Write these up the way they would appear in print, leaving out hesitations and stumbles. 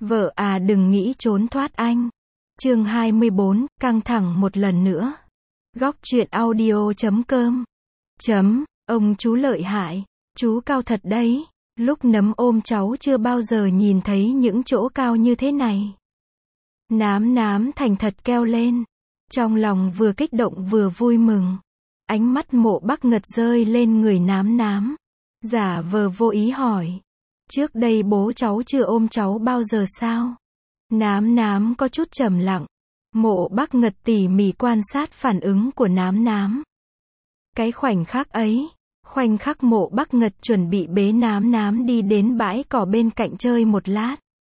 Vợ à đừng nghĩ trốn thoát anh. Chương 24, căng thẳng một lần nữa. Góc truyện audio.com. Ông chú lợi hại. Chú cao thật đấy. Lúc nấm ôm cháu chưa bao giờ nhìn thấy những chỗ cao như thế này. Nám thành thật kêu lên. Trong lòng vừa kích động vừa vui mừng. Ánh mắt Mộ Bắc Ngật rơi lên người nám. Giả vờ vô ý hỏi. Trước đây bố cháu chưa ôm cháu bao giờ sao? Nám có chút trầm lặng. Mộ Bắc Ngật tỉ mỉ quan sát phản ứng của nám. Cái khoảnh khắc ấy, khoảnh khắc Mộ Bắc Ngật chuẩn bị bế nám đi đến bãi cỏ bên cạnh chơi một lát.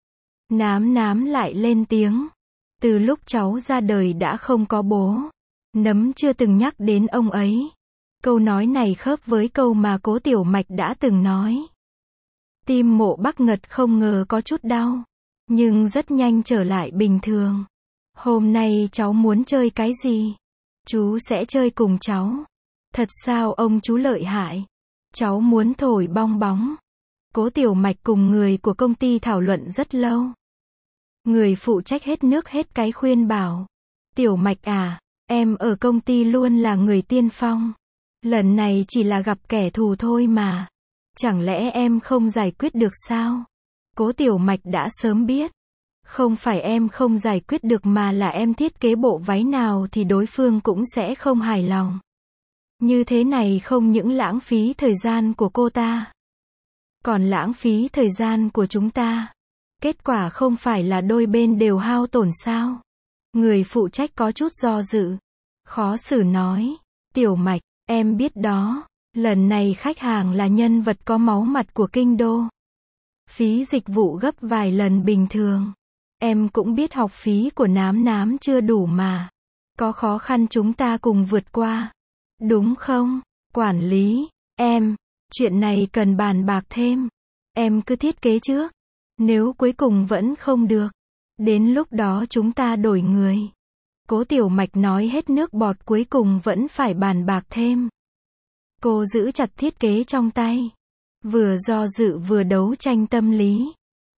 Nám lại lên tiếng. Từ lúc cháu ra đời đã không có bố. Nấm chưa từng nhắc đến ông ấy. Câu nói này khớp với câu mà Cố Tiểu Mạch đã từng nói. Tim Mộ Bắc Ngật không ngờ có chút đau, nhưng rất nhanh trở lại bình thường. Hôm nay cháu muốn chơi cái gì? Chú sẽ chơi cùng cháu. Thật sao ông chú lợi hại? Cháu muốn thổi bong bóng. Cố Tiểu Mạch cùng người của công ty thảo luận rất lâu. Người phụ trách hết nước hết cái khuyên bảo. Tiểu Mạch à, em ở công ty luôn là người tiên phong. Lần này chỉ là gặp kẻ thù thôi mà. Chẳng lẽ em không giải quyết được sao? Cố Tiểu Mạch đã sớm biết. Không phải em không giải quyết được mà là em thiết kế bộ váy nào thì đối phương cũng sẽ không hài lòng. Như thế này không những lãng phí thời gian của cô ta, còn lãng phí thời gian của chúng ta. Kết quả không phải là đôi bên đều hao tổn sao? Người phụ trách có chút do dự. Khó xử nói. Tiểu Mạch, em biết đó. Lần này khách hàng là nhân vật có máu mặt của kinh đô. Phí dịch vụ gấp vài lần bình thường. Em cũng biết học phí của nám chưa đủ mà. Có khó khăn chúng ta cùng vượt qua. Đúng không? Quản lý, chuyện này cần bàn bạc thêm. Em cứ thiết kế trước. Nếu cuối cùng vẫn không được, đến lúc đó chúng ta đổi người. Cố Tiểu Mạch nói hết nước bọt cuối cùng vẫn phải bàn bạc thêm. Cô giữ chặt thiết kế trong tay. Vừa do dự vừa đấu tranh tâm lý.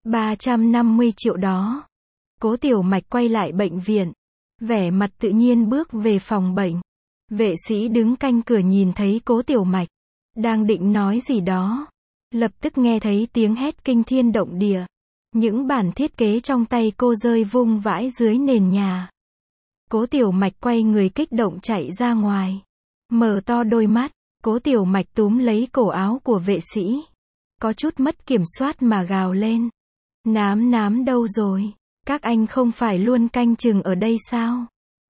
350 triệu đó. Cố Tiểu Mạch quay lại bệnh viện. Vẻ mặt tự nhiên bước về phòng bệnh. Vệ sĩ đứng canh cửa nhìn thấy Cố Tiểu Mạch. Đang định nói gì đó. Lập tức nghe thấy tiếng hét kinh thiên động địa. Những bản thiết kế trong tay cô rơi vung vãi dưới nền nhà. Cố Tiểu Mạch quay người kích động chạy ra ngoài. Mở to đôi mắt. Cố Tiểu Mạch túm lấy cổ áo của vệ sĩ. Có chút mất kiểm soát mà gào lên. Nám đâu rồi? Các anh không phải luôn canh chừng ở đây sao?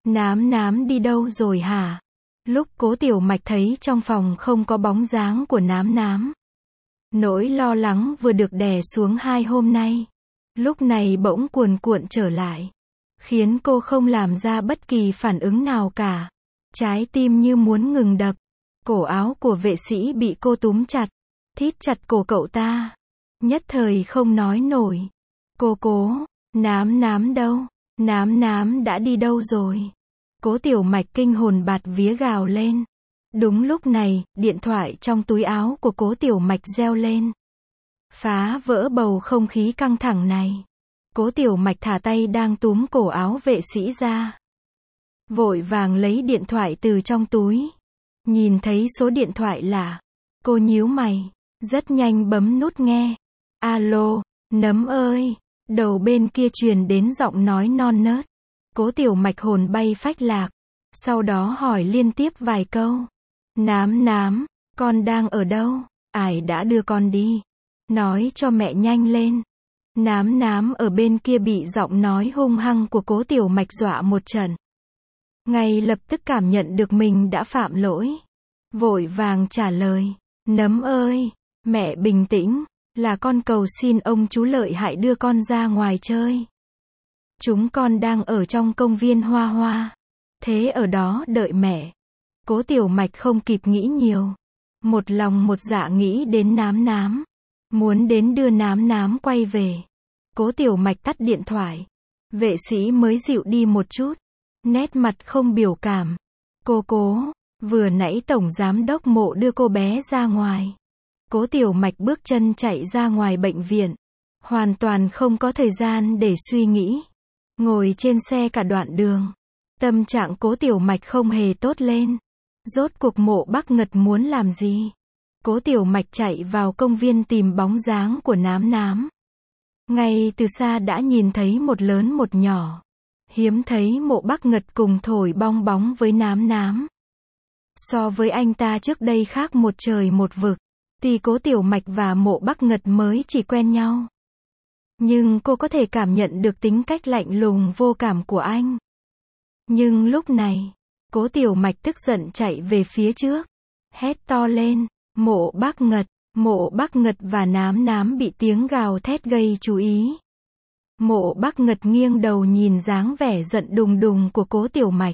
Nám đi đâu rồi hả? Lúc Cố Tiểu Mạch thấy trong phòng không có bóng dáng của nám. Nỗi lo lắng vừa được đè xuống 2 hôm nay. Lúc này bỗng cuồn cuộn trở lại. Khiến cô không làm ra bất kỳ phản ứng nào cả. Trái tim như muốn ngừng đập. Cổ áo của vệ sĩ bị cô túm chặt. Thít chặt cổ cậu ta. Nhất thời không nói nổi. Cố, nám đâu? Nám đã đi đâu rồi? Cố Tiểu Mạch kinh hồn bạt vía gào lên. Đúng lúc này, điện thoại trong túi áo của Cố Tiểu Mạch reo lên. Phá vỡ bầu không khí căng thẳng này. Cố Tiểu Mạch thả tay đang túm cổ áo vệ sĩ ra. Vội vàng lấy điện thoại từ trong túi. Nhìn thấy số điện thoại lạ. Cô nhíu mày. Rất nhanh bấm nút nghe. Alo, Nấm ơi. Đầu bên kia truyền đến giọng nói non nớt. Cố Tiểu Mạch hồn bay phách lạc. Sau đó hỏi liên tiếp vài câu. Nám, con đang ở đâu? Ai đã đưa con đi? Nói cho mẹ nhanh lên. Nám ở bên kia bị giọng nói hung hăng của Cố Tiểu Mạch dọa một trận. Ngay lập tức cảm nhận được mình đã phạm lỗi. Vội vàng trả lời. Nấm ơi, mẹ bình tĩnh. Là con cầu xin ông chú lợi hại đưa con ra ngoài chơi. Chúng con đang ở trong công viên Hoa. Thế ở đó đợi mẹ. Cố Tiểu Mạch không kịp nghĩ nhiều. Một lòng một dạ nghĩ đến nám. Muốn đến đưa nám quay về. Cố Tiểu Mạch tắt điện thoại. Vệ sĩ mới dịu đi một chút. Nét mặt không biểu cảm. Cố, vừa nãy tổng giám đốc Mộ đưa cô bé ra ngoài. Cố Tiểu Mạch bước chân chạy ra ngoài bệnh viện. Hoàn toàn không có thời gian để suy nghĩ. Ngồi trên xe cả đoạn đường. Tâm trạng Cố Tiểu Mạch không hề tốt lên. Rốt cuộc Mộ Bắc Ngật muốn làm gì? Cố Tiểu Mạch chạy vào công viên tìm bóng dáng của Nám Nám. Ngay từ xa đã nhìn thấy một lớn một nhỏ. Hiếm thấy Mộ Bắc Ngật cùng thổi bong bóng với Nám Nám. So với anh ta trước đây khác một trời một vực. Thì Cố Tiểu Mạch và Mộ Bắc Ngật mới chỉ quen nhau. Nhưng cô có thể cảm nhận được tính cách lạnh lùng vô cảm của anh. Nhưng lúc này, Cố Tiểu Mạch tức giận chạy về phía trước. Hét to lên, Mộ Bắc Ngật. Mộ Bắc Ngật và Nám Nám bị tiếng gào thét gây chú ý. Mộ Bắc Ngật nghiêng đầu nhìn dáng vẻ giận đùng đùng của Cố Tiểu Mạch.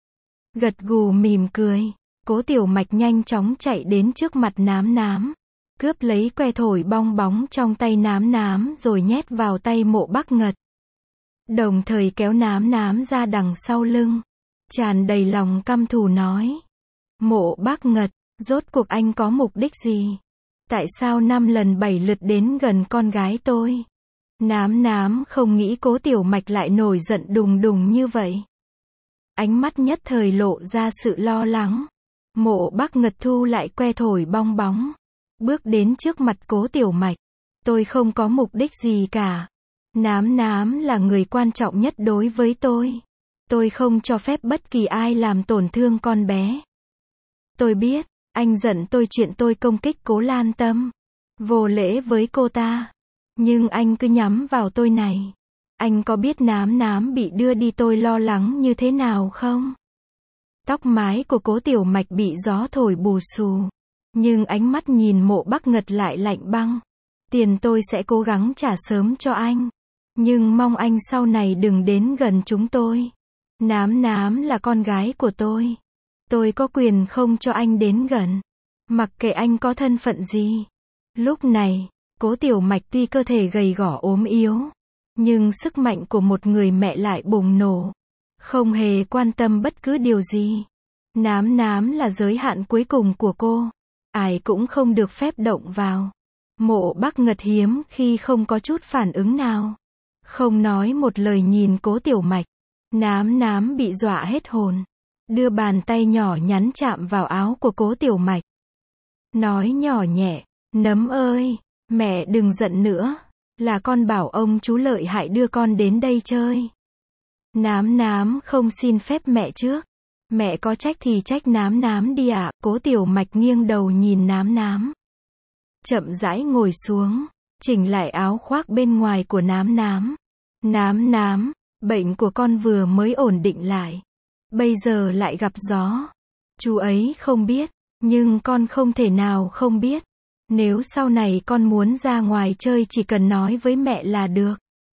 Gật gù mỉm cười. Cố Tiểu Mạch nhanh chóng chạy đến trước mặt Nám Nám. Cướp lấy que thổi bong bóng trong tay Nám Nám rồi nhét vào tay Mộ Bắc Ngật. Đồng thời kéo Nám Nám ra đằng sau lưng. Tràn đầy lòng căm thù nói. Mộ Bắc Ngật, rốt cuộc anh có mục đích gì? Tại sao 5 lần 7 lượt đến gần con gái tôi? Nám Nám không nghĩ Cố Tiểu Mạch lại nổi giận đùng đùng như vậy. Ánh mắt nhất thời lộ ra sự lo lắng. Mộ Bắc Ngật thu lại que thổi bong bóng. Bước đến trước mặt Cố Tiểu Mạch. Tôi không có mục đích gì cả. Nám Nám là người quan trọng nhất đối với tôi. Tôi không cho phép bất kỳ ai làm tổn thương con bé. Tôi biết, anh giận tôi chuyện tôi công kích Cố Lan Tâm. Vô lễ với cô ta. Nhưng anh cứ nhắm vào tôi này. Anh có biết Nám Nám bị đưa đi tôi lo lắng như thế nào không? Tóc mái của Cố Tiểu Mạch bị gió thổi bù xù. Nhưng ánh mắt nhìn Mộ Bắc Ngật lại lạnh băng. Tiền tôi sẽ cố gắng trả sớm cho anh. Nhưng mong anh sau này đừng đến gần chúng tôi. Nám Nám là con gái của tôi. Tôi có quyền không cho anh đến gần. Mặc kệ anh có thân phận gì. Lúc này, Cố Tiểu Mạch tuy cơ thể gầy gò ốm yếu. Nhưng sức mạnh của một người mẹ lại bùng nổ. Không hề quan tâm bất cứ điều gì. Nám Nám là giới hạn cuối cùng của cô. Ai cũng không được phép động vào. Mộ Bắc Ngật hiếm khi không có chút phản ứng nào. Không nói một lời nhìn Cố Tiểu Mạch. Nám Nám bị dọa hết hồn. Đưa bàn tay nhỏ nhắn chạm vào áo của Cố Tiểu Mạch. Nói nhỏ nhẹ, Nấm ơi, mẹ đừng giận nữa. Là con bảo ông chú lợi hại đưa con đến đây chơi. Nám Nám không xin phép mẹ trước. Mẹ có trách thì trách Nám Nám đi ạ. Cố Tiểu Mạch nghiêng đầu nhìn Nám Nám. Chậm rãi ngồi xuống, chỉnh lại áo khoác bên ngoài của Nám Nám. Nám Nám, bệnh của con vừa mới ổn định lại. Bây giờ lại gặp gió. Chú ấy không biết, nhưng con không thể nào không biết. Nếu sau này con muốn ra ngoài chơi chỉ cần nói với mẹ là được.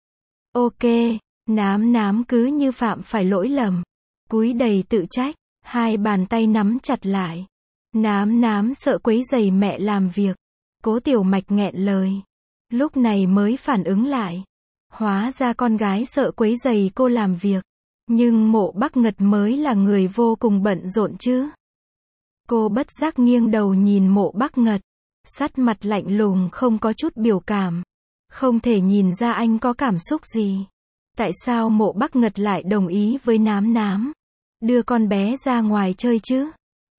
Ok, Nám Nám cứ như phạm phải lỗi lầm. Cúi đầy tự trách, hai bàn tay nắm chặt lại. Nám Nám sợ quấy rầy mẹ làm việc. Cố Tiểu Mạch nghẹn lời. Lúc này mới phản ứng lại. Hóa ra con gái sợ quấy rầy cô làm việc. Nhưng Mộ Bắc Ngật mới là người vô cùng bận rộn chứ. Cô bất giác nghiêng đầu nhìn Mộ Bắc Ngật. Sắc mặt lạnh lùng không có chút biểu cảm. Không thể nhìn ra anh có cảm xúc gì. Tại sao Mộ Bắc Ngật lại đồng ý với Nám Nám? Đưa con bé ra ngoài chơi chứ?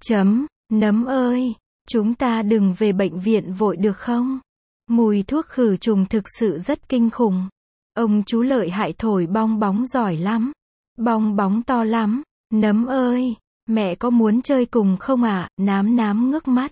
Nấm ơi, chúng ta đừng về bệnh viện vội được không? Mùi thuốc khử trùng thực sự rất kinh khủng. Ông chú lợi hại thổi bong bóng giỏi lắm. Bong bóng to lắm. Nấm ơi, mẹ có muốn chơi cùng không ạ? Nám Nám ngước mắt.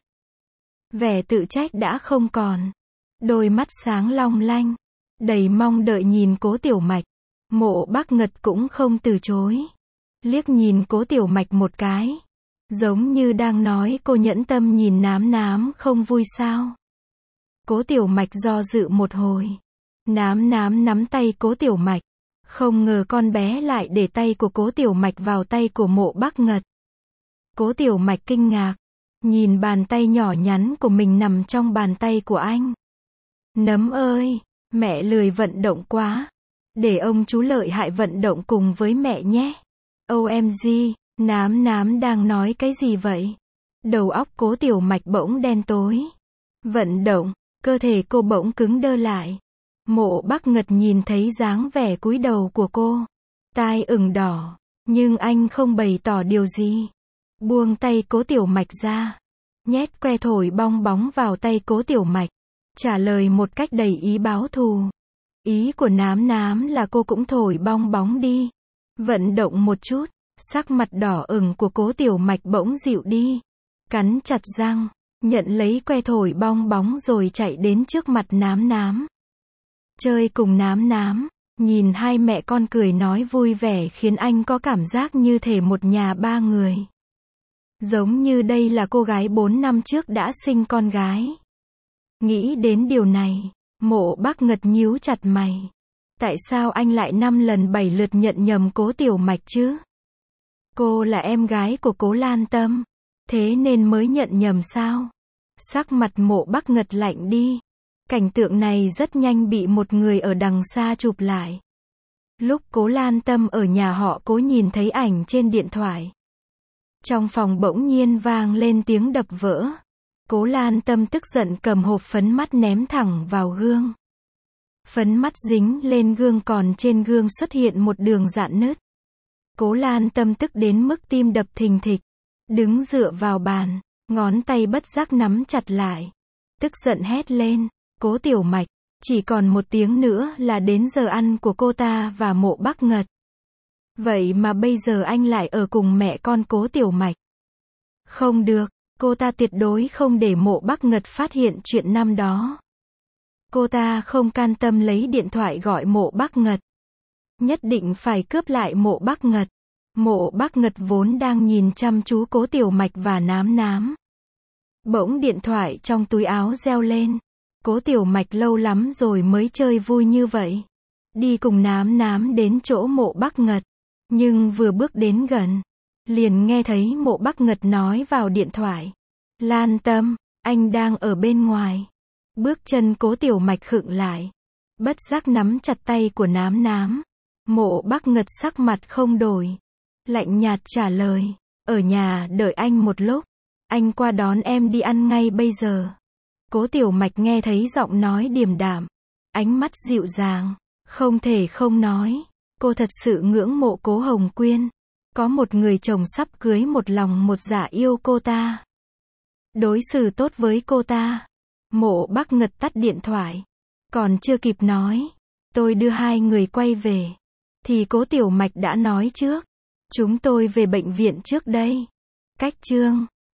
Vẻ tự trách đã không còn. Đôi mắt sáng long lanh. Đầy mong đợi nhìn Cố Tiểu Mạch. Mộ Bắc Ngật cũng không từ chối. Liếc nhìn Cố Tiểu Mạch một cái. Giống như đang nói cô nhẫn tâm nhìn Nám Nám không vui sao. Cố Tiểu Mạch do dự một hồi. Nám Nám nắm tay Cố Tiểu Mạch. Không ngờ con bé lại để tay của Cố Tiểu Mạch vào tay của Mộ Bắc Ngật. Cố Tiểu Mạch kinh ngạc. Nhìn bàn tay nhỏ nhắn của mình nằm trong bàn tay của anh. Nấm ơi, mẹ lười vận động quá. Để ông chú lợi hại vận động cùng với mẹ nhé. OMG, Nám Nám đang nói cái gì vậy? Đầu óc Cố Tiểu Mạch bỗng đen tối. Vận động, cơ thể cô bỗng cứng đơ lại. Mộ Bắc Ngật nhìn thấy dáng vẻ cúi đầu của cô. Tai ửng đỏ. Nhưng anh không bày tỏ điều gì. Buông tay Cố Tiểu Mạch ra. Nhét que thổi bong bóng vào tay Cố Tiểu Mạch. Trả lời một cách đầy ý báo thù. Ý của Nám Nám là cô cũng thổi bong bóng đi. Vận động một chút. Sắc mặt đỏ ửng của Cố Tiểu Mạch bỗng dịu đi. Cắn chặt răng. Nhận lấy que thổi bong bóng rồi chạy đến trước mặt Nám Nám. Chơi cùng Nám Nám. Nhìn hai mẹ con cười nói vui vẻ khiến anh có cảm giác như thể một nhà ba người. Giống như đây là cô gái 4 năm trước đã sinh con gái. Nghĩ đến điều này, Mộ Bắc Ngật nhíu chặt mày. Tại sao anh lại 5 lần 7 lượt nhận nhầm Cố Tiểu Mạch chứ? Cô là em gái của Cố Lan Tâm. Thế nên mới nhận nhầm sao? Sắc mặt Mộ Bắc Ngật lạnh đi. Cảnh tượng này rất nhanh bị một người ở đằng xa chụp lại. Lúc Cố Lan Tâm ở nhà họ Cố nhìn thấy ảnh trên điện thoại. Trong phòng bỗng nhiên vang lên tiếng đập vỡ. Cố Lan Tâm tức giận cầm hộp phấn mắt ném thẳng vào gương. Phấn mắt dính lên gương còn trên gương xuất hiện một đường rạn nứt. Cố Lan Tâm tức đến mức tim đập thình thịch. Đứng dựa vào bàn, ngón tay bất giác nắm chặt lại. Tức giận hét lên, Cố Tiểu Mạch, chỉ còn 1 tiếng nữa là đến giờ ăn của cô ta và Mộ Bắc Ngật. Vậy mà bây giờ anh lại ở cùng mẹ con Cố Tiểu Mạch. Không được, cô ta tuyệt đối không để Mộ Bắc Ngật phát hiện chuyện năm đó. Cô ta không can tâm lấy điện thoại gọi Mộ Bắc Ngật. Nhất định phải cướp lại Mộ Bắc Ngật. Mộ Bắc Ngật vốn đang nhìn chăm chú Cố Tiểu Mạch và Nám Nám. Bỗng điện thoại trong túi áo reo lên. Cố Tiểu Mạch lâu lắm rồi mới chơi vui như vậy. Đi cùng Nám Nám đến chỗ Mộ Bắc Ngật. Nhưng vừa bước đến gần, liền nghe thấy Mộ Bắc Ngật nói vào điện thoại. Lan Tâm, anh đang ở bên ngoài. Bước chân Cố Tiểu Mạch khựng lại. Bất giác nắm chặt tay của Nám Nám. Mộ Bắc Ngật sắc mặt không đổi. Lạnh nhạt trả lời. Ở nhà đợi anh một lúc. Anh qua đón em đi ăn ngay bây giờ. Cố Tiểu Mạch nghe thấy giọng nói điềm đạm. Ánh mắt dịu dàng. Không thể không nói. Cô thật sự ngưỡng mộ Cố Hồng Quyên. Có một người chồng sắp cưới một lòng một dạ yêu cô ta. Đối xử tốt với cô ta. Mộ Bắc Ngật tắt điện thoại. Còn chưa kịp nói. Tôi đưa hai người quay về. Thì Cố Tiểu Mạch đã nói trước. Chúng tôi về bệnh viện trước đây. Cách chương